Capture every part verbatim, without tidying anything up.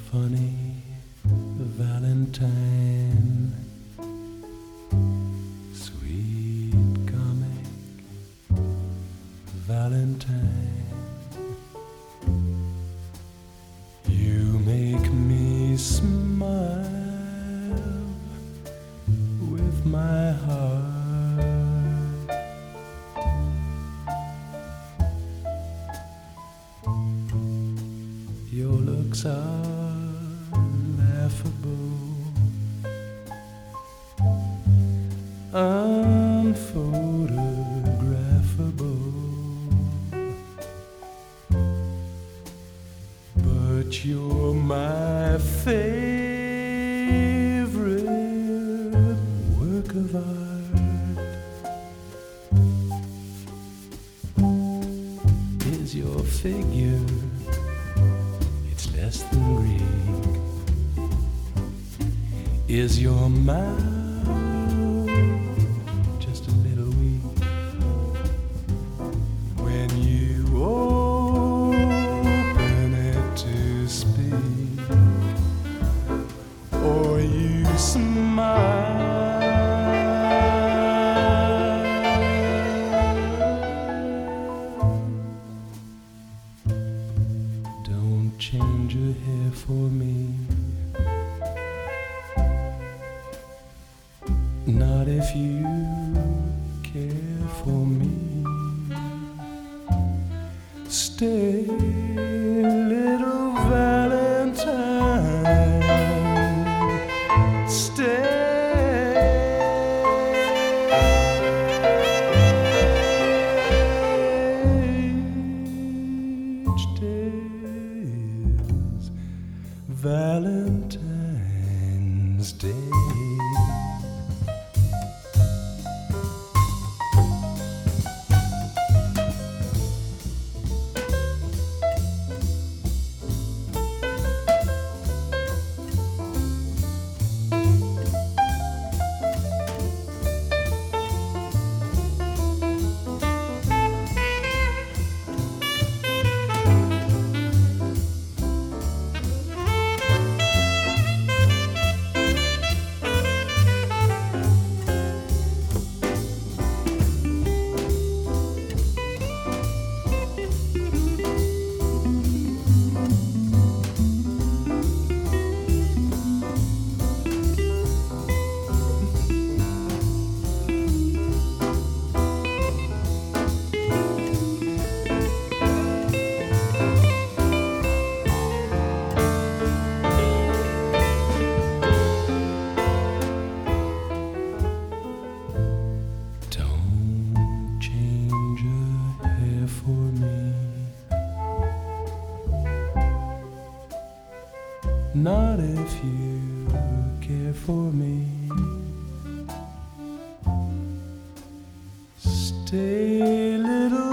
funny Valentine, sweet comic Valentine. You make me smile with my heart. Your looks are laughable, unphotographable, but you're my favorite work of art. Is your figure, it's less than Greek. Is your mouth just a little weak when you open it to speak, or you smile? Don't change your hair for me, not if you care for me. Stay, little Valentine, stay. Each day is Valentine's Day. Not if you care for me. Stay, little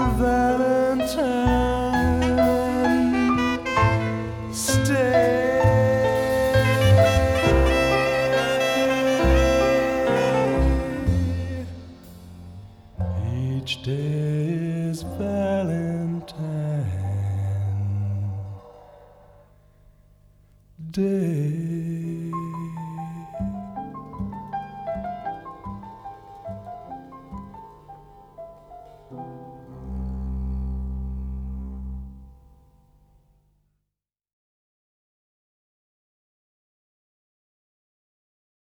Valentine, stay. Each day is Valentine Day.